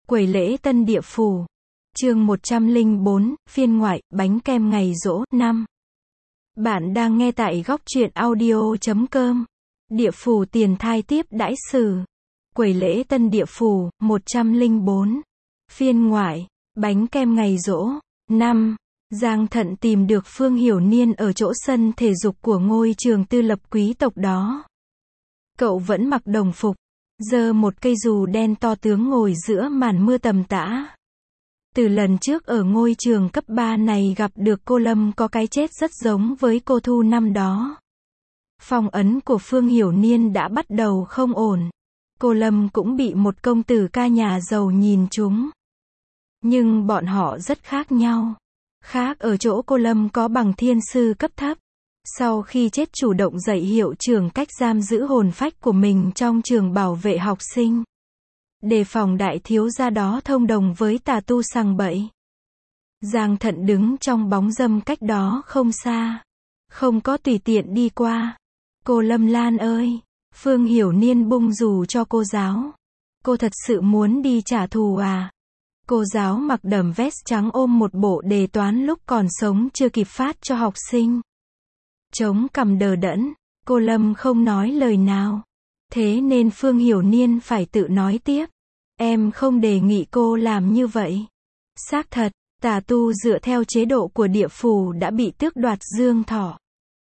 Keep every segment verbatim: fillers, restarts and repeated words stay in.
Quầy lễ Tân Địa Phủ. Chương một trăm lẻ bốn, phiên ngoại, bánh kem ngày giỗ, năm. Bạn đang nghe tại góc truyện audio chấm com. Địa Phủ tiền thai tiếp đãi sử. Quầy lễ Tân Địa Phủ, một trăm lẻ bốn. Phiên ngoại, bánh kem ngày giỗ, năm. Giang Thận tìm được Phương Hiểu Niên ở chỗ sân thể dục của ngôi trường tư lập quý tộc đó. Cậu vẫn mặc đồng phục, giơ một cây dù đen to tướng ngồi giữa màn mưa tầm tã. Từ lần trước ở ngôi trường cấp ba này gặp được cô Lâm có cái chết rất giống với cô Thu năm đó. Phong ấn của Phương Hiểu Niên đã bắt đầu không ổn. Cô Lâm cũng bị một công tử ca nhà giàu nhìn trúng. Nhưng bọn họ rất khác nhau. Khác ở chỗ cô Lâm có bằng thiên sư cấp thấp. Sau khi chết chủ động dạy hiệu trưởng cách giam giữ hồn phách của mình trong trường bảo vệ học sinh. Đề phòng đại thiếu gia đó thông đồng với tà tu sằng bậy. Giang Thận đứng trong bóng râm cách đó không xa. Không có tùy tiện đi qua. Cô Lâm Lan ơi! Phương Hiểu Niên bung dù cho cô giáo. Cô thật sự muốn đi trả thù à? Cô giáo mặc đầm vest trắng ôm một bộ đề toán lúc còn sống chưa kịp phát cho học sinh. Chống cằm đờ đẫn, cô Lâm không nói lời nào. Thế nên Phương Hiểu Niên phải tự nói tiếp. Em không đề nghị cô làm như vậy. Xác thật, tà tu dựa theo chế độ của địa phủ đã bị tước đoạt dương thọ.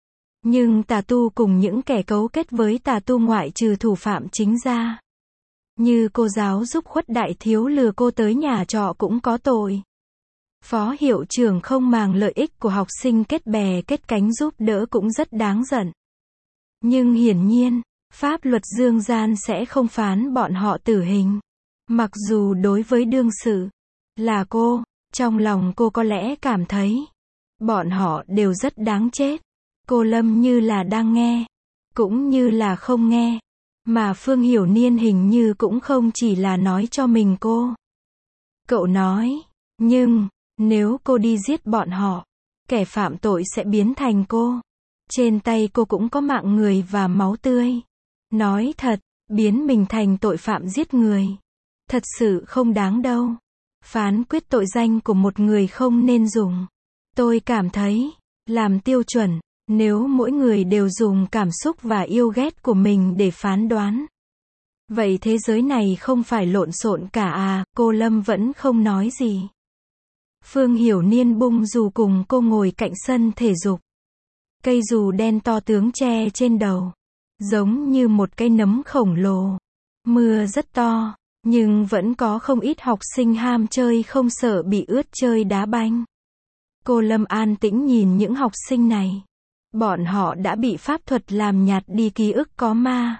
Nhưng tà tu cùng những kẻ cấu kết với tà tu ngoại trừ thủ phạm chính ra. Như cô giáo giúp Khuất đại thiếu lừa cô tới nhà trọ cũng có tội. Phó hiệu trưởng không màng lợi ích của học sinh kết bè kết cánh giúp đỡ cũng rất đáng giận. Nhưng hiển nhiên, pháp luật dương gian sẽ không phán bọn họ tử hình. Mặc dù đối với đương sự là cô, trong lòng cô có lẽ cảm thấy bọn họ đều rất đáng chết. Cô Lâm như là đang nghe, cũng như là không nghe. Mà Phương Hiểu Niên hình như cũng không chỉ là nói cho mình cô. Cậu nói, nhưng, nếu cô đi giết bọn họ, kẻ phạm tội sẽ biến thành cô. Trên tay cô cũng có mạng người và máu tươi. Nói thật, biến mình thành tội phạm giết người. Thật sự không đáng đâu. Phán quyết tội danh của một người không nên dùng. Tôi cảm thấy, làm tiêu chuẩn, nếu mỗi người đều dùng cảm xúc và yêu ghét của mình để phán đoán. Vậy thế giới này không phải lộn xộn cả à, cô Lâm vẫn không nói gì. Phương Hiểu Niên bung dù cùng cô ngồi cạnh sân thể dục. Cây dù đen to tướng che trên đầu. Giống như một cây nấm khổng lồ. Mưa rất to, nhưng vẫn có không ít học sinh ham chơi không sợ bị ướt chơi đá banh. Cô Lâm an tĩnh nhìn những học sinh này. Bọn họ đã bị pháp thuật làm nhạt đi ký ức có ma.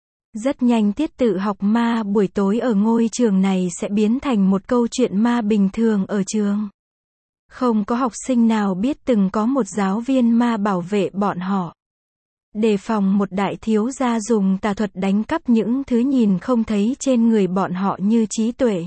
Rất nhanh tiết tự học ma buổi tối ở ngôi trường này sẽ biến thành một câu chuyện ma bình thường ở trường. Không có học sinh nào biết từng có một giáo viên ma bảo vệ bọn họ. Đề phòng một đại thiếu gia dùng tà thuật đánh cắp những thứ nhìn không thấy trên người bọn họ như trí tuệ,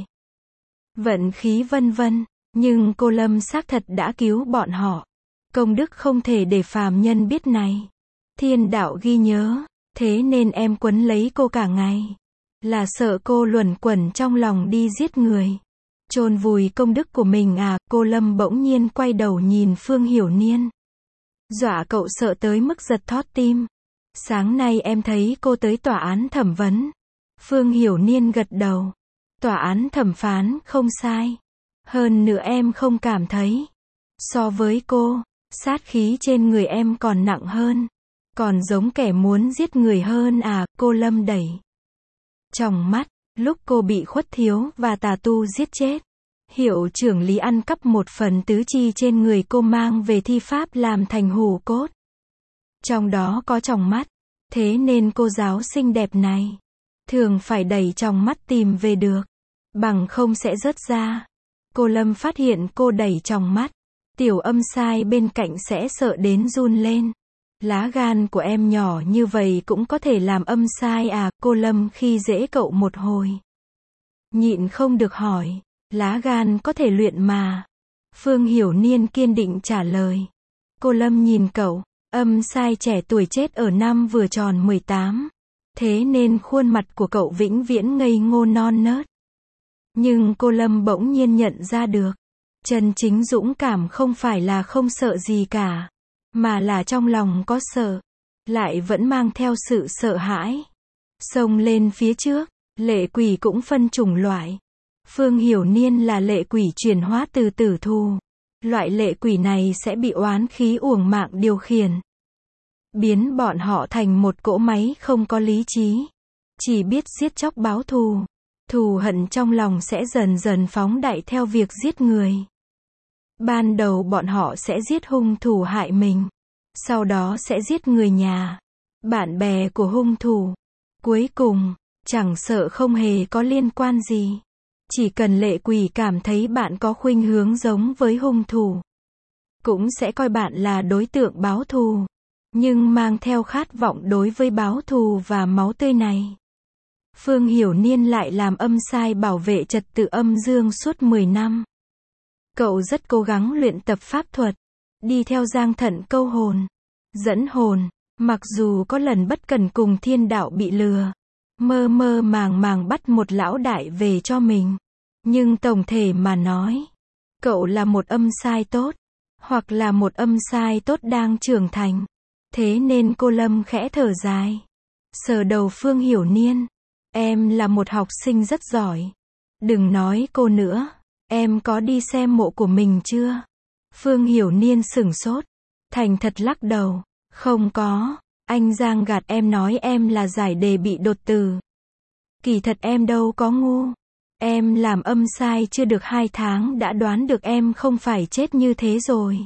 vận khí vân vân. Nhưng cô Lâm xác thật đã cứu bọn họ. Công đức không thể để phàm nhân biết này. Thiên đạo ghi nhớ, thế nên em quấn lấy cô cả ngày. Là sợ cô luẩn quẩn trong lòng đi giết người. Chôn vùi công đức của mình à, cô Lâm bỗng nhiên quay đầu nhìn Phương Hiểu Niên. Dọa cậu sợ tới mức giật thót tim. Sáng nay em thấy cô tới tòa án thẩm vấn. Phương Hiểu Niên gật đầu. Tòa án thẩm phán không sai. Hơn nữa em không cảm thấy. So với cô, sát khí trên người em còn nặng hơn. Còn giống kẻ muốn giết người hơn à, cô Lâm đẩy trong mắt, lúc cô bị Khuất thiếu và tà tu giết chết. Hiệu trưởng Lý ăn cắp một phần tứ chi trên người cô mang về thi pháp làm thành hủ cốt. Trong đó có tròng mắt. Thế nên cô giáo xinh đẹp này thường phải đẩy tròng mắt tìm về được. Bằng không sẽ rớt ra. Cô Lâm phát hiện cô đẩy tròng mắt. Tiểu âm sai bên cạnh sẽ sợ đến run lên. Lá gan của em nhỏ như vậy cũng có thể làm âm sai à, cô Lâm khi dễ cậu một hồi. Nhịn không được hỏi, lá gan có thể luyện mà. Phương Hiểu Niên kiên định trả lời. Cô Lâm nhìn cậu, âm sai trẻ tuổi chết ở năm vừa tròn mười tám. Thế nên khuôn mặt của cậu vĩnh viễn ngây ngô non nớt. Nhưng cô Lâm bỗng nhiên nhận ra được. Chân chính dũng cảm không phải là không sợ gì cả. Mà là trong lòng có sợ. Lại vẫn mang theo sự sợ hãi. Xông lên phía trước. Lệ quỷ cũng phân chủng loại. Phương Hiểu Niên là lệ quỷ chuyển hóa từ tử thù. Loại lệ quỷ này sẽ bị oán khí uổng mạng điều khiển. Biến bọn họ thành một cỗ máy không có lý trí. Chỉ biết giết chóc báo thù. Thù hận trong lòng sẽ dần dần phóng đại theo việc giết người. Ban đầu bọn họ sẽ giết hung thủ hại mình. Sau đó sẽ giết người nhà, bạn bè của hung thủ. Cuối cùng, chẳng sợ không hề có liên quan gì. Chỉ cần lệ quỷ cảm thấy bạn có khuynh hướng giống với hung thủ. Cũng sẽ coi bạn là đối tượng báo thù. Nhưng mang theo khát vọng đối với báo thù và máu tươi này. Phương Hiểu Niên lại làm âm sai bảo vệ trật tự âm dương suốt mười năm. Cậu rất cố gắng luyện tập pháp thuật. Đi theo Giang Thận câu hồn. Dẫn hồn. Mặc dù có lần bất cần cùng thiên đạo bị lừa. Mơ mơ màng màng bắt một lão đại về cho mình. Nhưng tổng thể mà nói. Cậu là một âm sai tốt. Hoặc là một âm sai tốt đang trưởng thành. Thế nên cô Lâm khẽ thở dài. Sờ đầu Phương Hiểu Niên. Em là một học sinh rất giỏi. Đừng nói cô nữa. Em có đi xem mộ của mình chưa? Phương Hiểu Niên sửng sốt. Thành thật lắc đầu. Không có. Anh Giang gạt em nói em là giải đề bị đột tử. Kỳ thật em đâu có ngu. Em làm âm sai chưa được hai tháng đã đoán được em không phải chết như thế rồi.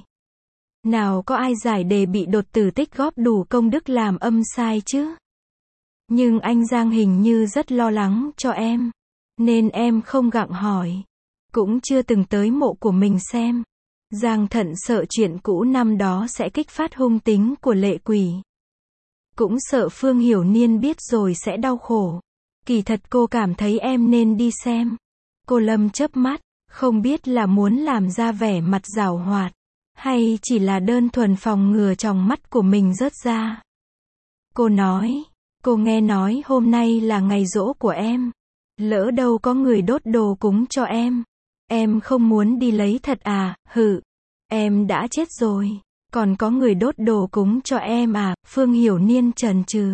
Nào có ai giải đề bị đột tử tích góp đủ công đức làm âm sai chứ? Nhưng anh Giang hình như rất lo lắng cho em. Nên em không gặng hỏi. Cũng chưa từng tới mộ của mình xem. Giang Thận sợ chuyện cũ năm đó sẽ kích phát hung tính của lệ quỷ. Cũng sợ Phương Hiểu Niên biết rồi sẽ đau khổ. Kỳ thật cô cảm thấy em nên đi xem. Cô Lâm chớp mắt, không biết là muốn làm ra vẻ mặt giảo hoạt. Hay chỉ là đơn thuần phòng ngừa tròng mắt của mình rớt ra. Cô nói, cô nghe nói hôm nay là ngày giỗ của em. Lỡ đâu có người đốt đồ cúng cho em. Em không muốn đi lấy thật à, hự. Em đã chết rồi. Còn có người đốt đồ cúng cho em à, Phương Hiểu Niên chần chừ.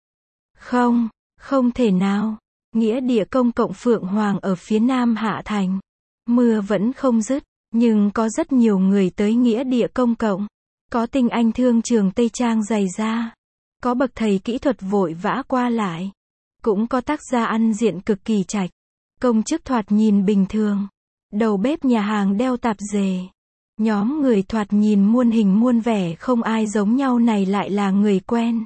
Không, không thể nào. Nghĩa địa công cộng Phượng Hoàng ở phía nam Hạ Thành. Mưa vẫn không dứt, nhưng có rất nhiều người tới nghĩa địa công cộng. Có tinh anh thương trường Tây Trang dày da. Có bậc thầy kỹ thuật vội vã qua lại. Cũng có tác gia ăn diện cực kỳ trạch. Công chức thoạt nhìn bình thường. Đầu bếp nhà hàng đeo tạp dề. Nhóm người thoạt nhìn muôn hình muôn vẻ không ai giống nhau này lại là người quen.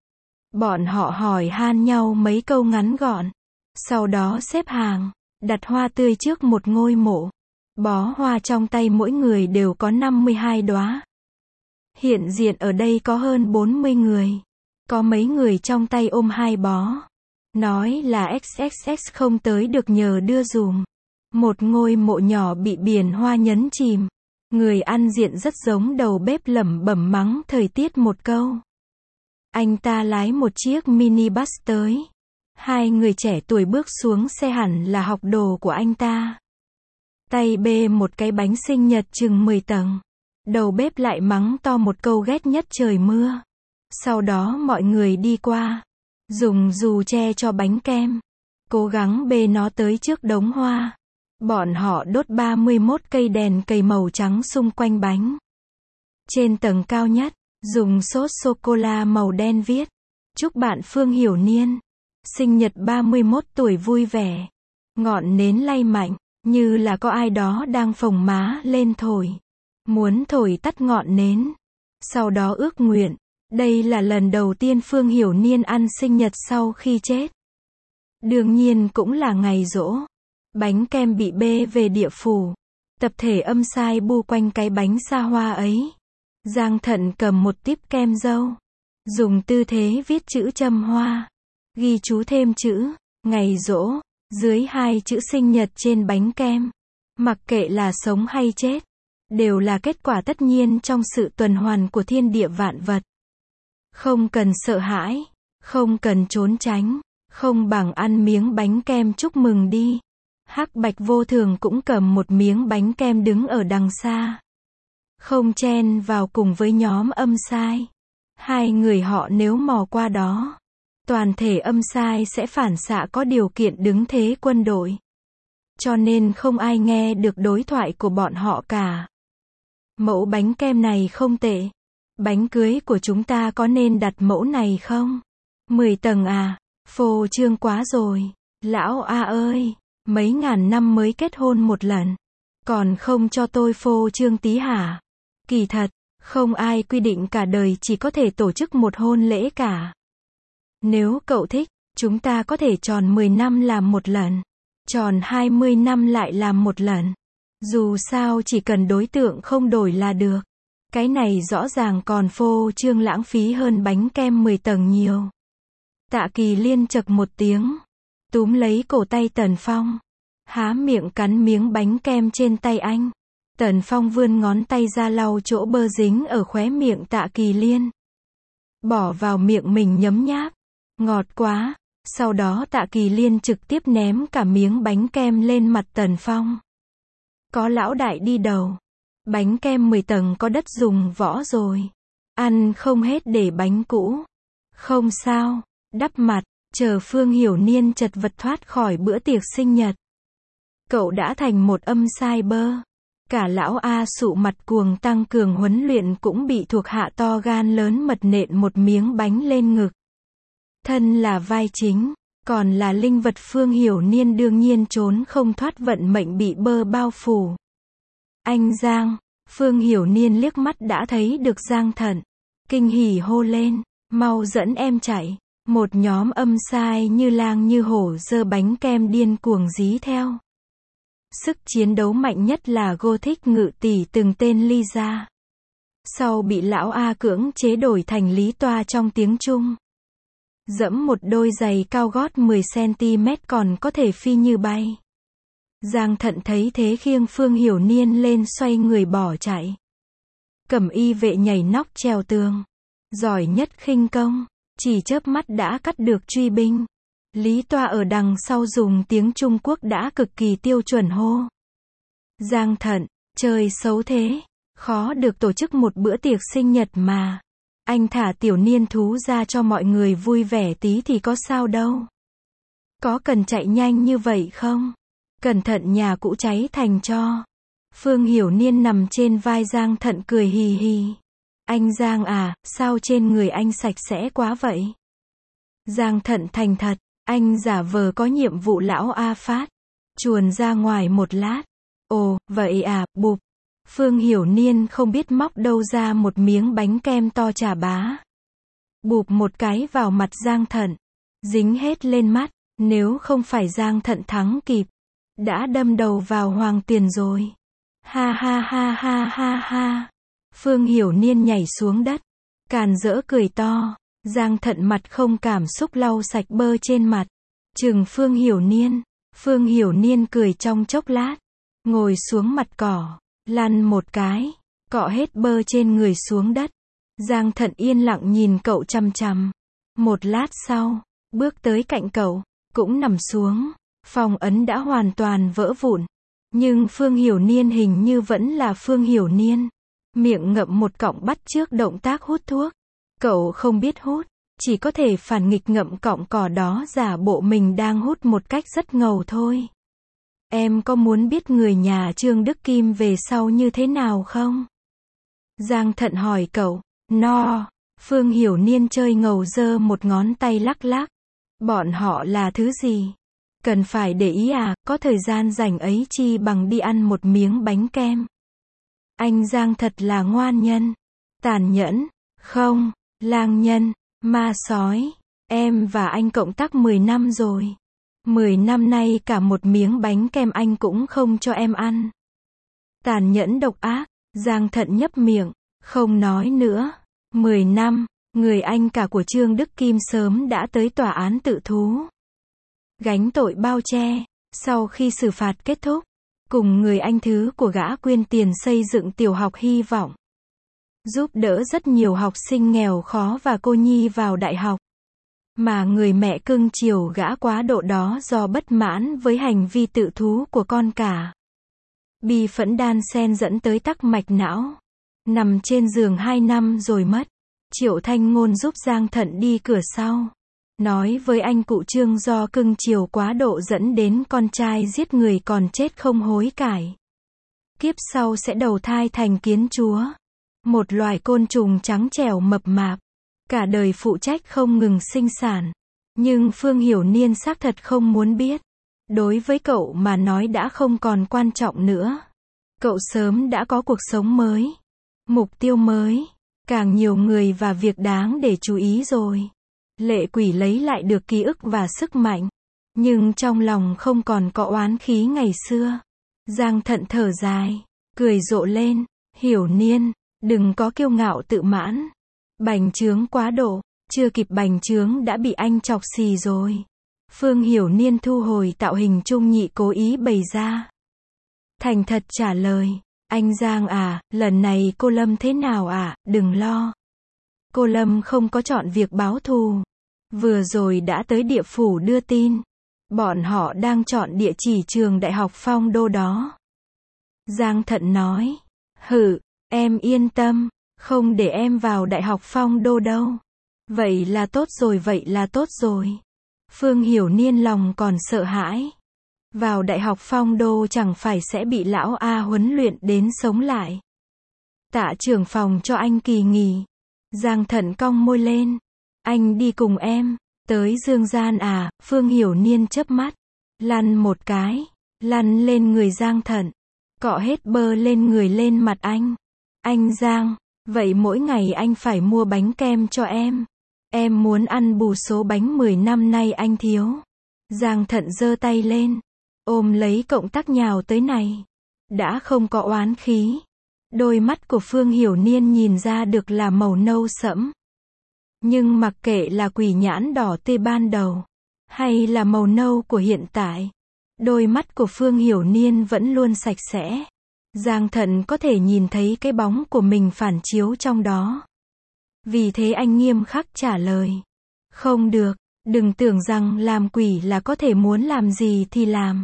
Bọn họ hỏi han nhau mấy câu ngắn gọn. Sau đó xếp hàng, đặt hoa tươi trước một ngôi mộ. Bó hoa trong tay mỗi người đều có năm mươi hai đóa. Hiện diện ở đây có hơn bốn mươi người. Có mấy người trong tay ôm hai bó. Nói là ích ích ích không tới được nhờ đưa dùm. Một ngôi mộ nhỏ bị biển hoa nhấn chìm. Người ăn diện rất giống đầu bếp lẩm bẩm mắng thời tiết một câu. Anh ta lái một chiếc minibus tới. Hai người trẻ tuổi bước xuống xe hẳn là học đồ của anh ta. Tay bê một cái bánh sinh nhật chừng mười tầng. Đầu bếp lại mắng to một câu ghét nhất trời mưa. Sau đó mọi người đi qua. Dùng dù che cho bánh kem. Cố gắng bê nó tới trước đống hoa. Bọn họ đốt ba mươi mốt cây đèn cầy màu trắng xung quanh bánh. Trên tầng cao nhất, dùng sốt sô-cô-la màu đen viết. Chúc bạn Phương Hiểu Niên. Sinh nhật ba mươi mốt tuổi vui vẻ. Ngọn nến lay mạnh, như là có ai đó đang phồng má lên thổi. Muốn thổi tắt ngọn nến. Sau đó ước nguyện. Đây là lần đầu tiên Phương Hiểu Niên ăn sinh nhật sau khi chết. Đương nhiên cũng là ngày giỗ. Bánh kem bị bê về địa phủ. Tập thể âm sai bu quanh cái bánh xa hoa ấy. Giang Thận cầm một típ kem dâu. Dùng tư thế viết chữ châm hoa. Ghi chú thêm chữ, ngày giỗ, dưới hai chữ sinh nhật trên bánh kem. Mặc kệ là sống hay chết. Đều là kết quả tất nhiên trong sự tuần hoàn của thiên địa vạn vật. Không cần sợ hãi. Không cần trốn tránh. Không bằng ăn miếng bánh kem chúc mừng đi. Hắc Bạch Vô Thường cũng cầm một miếng bánh kem đứng ở đằng xa. Không chen vào cùng với nhóm âm sai. Hai người họ nếu mò qua đó, toàn thể âm sai sẽ phản xạ có điều kiện đứng thế quân đội. Cho nên không ai nghe được đối thoại của bọn họ cả. Mẫu bánh kem này không tệ. Bánh cưới của chúng ta có nên đặt mẫu này không? mười tầng à? Phô trương quá rồi. Lão A ơi, mấy ngàn năm mới kết hôn một lần. Còn không cho tôi phô trương tí hả? Kỳ thật, không ai quy định cả đời chỉ có thể tổ chức một hôn lễ cả. Nếu cậu thích, chúng ta có thể tròn mười năm làm một lần. Tròn hai mươi năm lại làm một lần. Dù sao chỉ cần đối tượng không đổi là được. Cái này rõ ràng còn phô trương lãng phí hơn bánh kem mười tầng nhiều. Tạ Kỳ Liên chậc một tiếng, túm lấy cổ tay Tần Phong, há miệng cắn miếng bánh kem trên tay anh. Tần Phong vươn ngón tay ra lau chỗ bơ dính ở khóe miệng Tạ Kỳ Liên. Bỏ vào miệng mình nhấm nháp. Ngọt quá. Sau đó Tạ Kỳ Liên trực tiếp ném cả miếng bánh kem lên mặt Tần Phong. Có lão đại đi đầu. Bánh kem mười tầng có đất dùng võ rồi. Ăn không hết để bánh cũ. Không sao. Đắp mặt. Chờ Phương Hiểu Niên chật vật thoát khỏi bữa tiệc sinh nhật. Cậu đã thành một âm sai bơ. Cả lão A sụ mặt cuồng tăng cường huấn luyện cũng bị thuộc hạ to gan lớn mật nện một miếng bánh lên ngực. Thân là vai chính, còn là linh vật Phương Hiểu Niên đương nhiên trốn không thoát vận mệnh bị bơ bao phủ. Anh Giang, Phương Hiểu Niên liếc mắt đã thấy được Giang Thận. Kinh hỉ hô lên, mau dẫn em chạy. Một nhóm âm sai như lang như hổ giơ bánh kem điên cuồng dí theo. Sức chiến đấu mạnh nhất là Gothic ngự tỷ từng tên ly ra. Sau bị lão A cưỡng chế đổi thành Lý Toa trong tiếng Trung. Dẫm một đôi giày cao gót mười xăng-ti-mét còn có thể phi như bay. Giang Thận thấy thế khiêng Phương Hiểu Niên lên xoay người bỏ chạy. Cẩm y vệ nhảy nóc trèo tường. Giỏi nhất khinh công. Chỉ chớp mắt đã cắt được truy binh. Lý Toa ở đằng sau dùng tiếng Trung Quốc đã cực kỳ tiêu chuẩn hô. Giang Thận, trời xấu thế. Khó được tổ chức một bữa tiệc sinh nhật mà. Anh thả tiểu niên thú ra cho mọi người vui vẻ tí thì có sao đâu. Có cần chạy nhanh như vậy không? Cẩn thận nhà cũ cháy thành tro. Phương Hiểu Niên nằm trên vai Giang Thận cười hì hì. Anh Giang à, sao trên người anh sạch sẽ quá vậy? Giang Thận thành thật, anh giả vờ có nhiệm vụ lão A phát. Chuồn ra ngoài một lát. Ồ, vậy à, bụp. Phương Hiểu Niên không biết móc đâu ra một miếng bánh kem to chà bá. Bụp một cái vào mặt Giang Thận. Dính hết lên mắt, nếu không phải Giang Thận thắng kịp. Đã đâm đầu vào Hoàng Tiền rồi. Ha ha ha ha ha ha. Phương Hiểu Niên nhảy xuống đất. Càn rỡ cười to. Giang Thận mặt không cảm xúc lau sạch bơ trên mặt. Trừng Phương Hiểu Niên. Phương Hiểu Niên cười trong chốc lát. Ngồi xuống mặt cỏ. Lăn một cái. Cọ hết bơ trên người xuống đất. Giang Thận yên lặng nhìn cậu chằm chằm. Một lát sau, bước tới cạnh cậu, cũng nằm xuống. Phong ấn đã hoàn toàn vỡ vụn. Nhưng Phương Hiểu Niên hình như vẫn là Phương Hiểu Niên. Miệng ngậm một cọng bắt trước động tác hút thuốc. Cậu không biết hút, chỉ có thể phản nghịch ngậm cọng cỏ đó giả bộ mình đang hút một cách rất ngầu thôi. Em có muốn biết người nhà Trương Đức Kim về sau như thế nào không? Giang Thận hỏi cậu. No. Phương Hiểu Niên chơi ngầu giơ một ngón tay lắc lắc. Bọn họ là thứ gì? Cần phải để ý à, có thời gian rảnh ấy chi bằng đi ăn một miếng bánh kem. Anh Giang thật là ngoan nhân. Tàn nhẫn. Không, lang nhân, ma sói. Em và anh cộng tác mười năm rồi. mười năm nay cả một miếng bánh kem anh cũng không cho em ăn. Tàn nhẫn độc ác. Giang Thận nhấp miệng, không nói nữa. mười năm, người anh cả của Trương Đức Kim sớm đã tới tòa án tự thú. Gánh tội bao che. Sau khi xử phạt kết thúc, cùng người anh thứ của gã quyên tiền xây dựng tiểu học Hy Vọng. Giúp đỡ rất nhiều học sinh nghèo khó và cô nhi vào đại học. Mà người mẹ cưng chiều gã quá độ đó do bất mãn với hành vi tự thú của con cả. Bi phẫn đan xen dẫn tới tắc mạch não. Nằm trên giường hai năm rồi mất. Triệu Thanh Ngôn giúp Giang Thận đi cửa sau. Nói với anh cụ Trương do cưng chiều quá độ dẫn đến con trai giết người còn chết không hối cải. Kiếp sau sẽ đầu thai thành kiến chúa. Một loài côn trùng trắng trẻo mập mạp. Cả đời phụ trách không ngừng sinh sản. Nhưng Phương Hiểu Niên xác thật không muốn biết. Đối với cậu mà nói đã không còn quan trọng nữa. Cậu sớm đã có cuộc sống mới. Mục tiêu mới. Càng nhiều người và việc đáng để chú ý rồi. Lệ Quỷ lấy lại được ký ức và sức mạnh. Nhưng trong lòng không còn có oán khí ngày xưa. Giang Thận thở dài. Cười rộ lên. Hiểu Niên. Đừng có kiêu ngạo tự mãn. Bành trướng quá độ. Chưa kịp bành trướng đã bị anh chọc xì rồi. Phương Hiểu Niên thu hồi tạo hình trung nhị cố ý bày ra. Thành thật trả lời. Anh Giang à, lần này cô Lâm thế nào à, đừng lo. Cô Lâm không có chọn việc báo thù. Vừa rồi đã tới địa phủ đưa tin. Bọn họ đang chọn địa chỉ trường Đại học Phong Đô đó. Giang Thận nói. Hử, em yên tâm. Không để em vào Đại học Phong Đô đâu. Vậy là tốt rồi, vậy là tốt rồi. Phương Hiểu Niên lòng còn sợ hãi. Vào Đại học Phong Đô chẳng phải sẽ bị lão A huấn luyện đến sống lại. Tạ trưởng phòng cho anh kỳ nghỉ. Giang Thận cong môi lên. Anh đi cùng em. Tới Dương Gian à, Phương Hiểu Niên chớp mắt. Lăn một cái. Lăn lên người Giang Thận. Cọ hết bơ lên người lên mặt anh. Anh Giang, vậy mỗi ngày anh phải mua bánh kem cho em. Em muốn ăn bù số bánh mười năm nay anh thiếu. Giang Thận giơ tay lên. Ôm lấy cộng tác nhào tới này. Đã không có oán khí. Đôi mắt của Phương Hiểu Niên nhìn ra được là màu nâu sẫm. Nhưng mặc kệ là quỷ nhãn đỏ tê ban đầu. Hay là màu nâu của hiện tại. Đôi mắt của Phương Hiểu Niên vẫn luôn sạch sẽ. Giang Thận có thể nhìn thấy cái bóng của mình phản chiếu trong đó. Vì thế anh nghiêm khắc trả lời. Không được, đừng tưởng rằng làm quỷ là có thể muốn làm gì thì làm.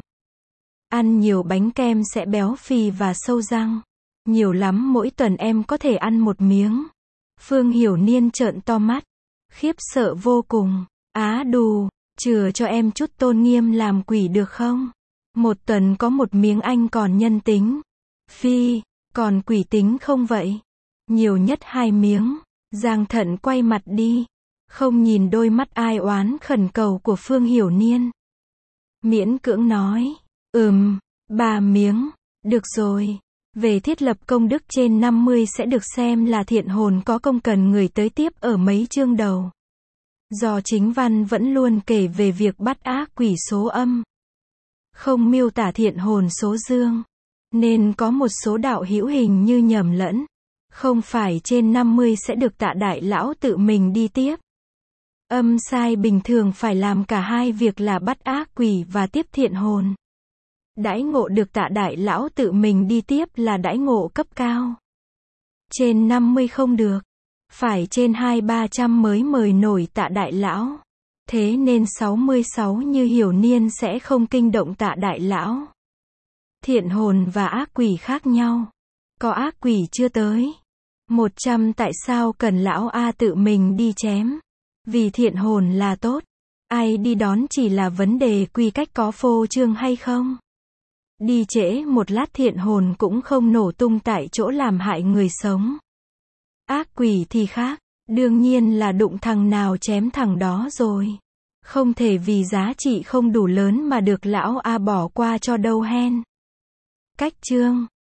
Ăn nhiều bánh kem sẽ béo phì và sâu răng. Nhiều lắm mỗi tuần em có thể ăn một miếng. Phương Hiểu Niên trợn to mắt. Khiếp sợ vô cùng. Á đù, chừa cho em chút tôn nghiêm làm quỷ được không? Một tuần có một miếng anh còn nhân tính. Phi, còn quỷ tính không vậy? Nhiều nhất hai miếng. Giang Thận quay mặt đi. Không nhìn đôi mắt ai oán khẩn cầu của Phương Hiểu Niên. Miễn cưỡng nói. Ừm, ba miếng. Được rồi. Về thiết lập công đức trên năm mươi sẽ được xem là thiện hồn có công cần người tới tiếp ở mấy chương đầu. Do chính văn vẫn luôn kể về việc bắt ác quỷ số âm. Không miêu tả thiện hồn số dương. Nên có một số đạo hữu hình như nhầm lẫn. Không phải trên năm mươi sẽ được Tạ Đại Lão tự mình đi tiếp. Âm sai bình thường phải làm cả hai việc là bắt ác quỷ và tiếp thiện hồn. Đãi ngộ được Tạ Đại Lão tự mình đi tiếp là đãi ngộ cấp cao. Trên năm mươi không được. Phải trên hai ba trăm mới mời nổi Tạ Đại Lão. Thế nên sáu mươi sáu như Hiểu Niên sẽ không kinh động Tạ Đại Lão. Thiện hồn và ác quỷ khác nhau. Có ác quỷ chưa tới. một trăm tại sao cần lão A tự mình đi chém? Vì thiện hồn là tốt. Ai đi đón chỉ là vấn đề quy cách có phô trương hay không. Đi trễ một lát thiện hồn cũng không nổ tung tại chỗ làm hại người sống. Ác quỷ thì khác. Đương nhiên là đụng thằng nào chém thằng đó rồi. Không thể vì giá trị không đủ lớn mà được lão A bỏ qua cho đâu hen. Cách chương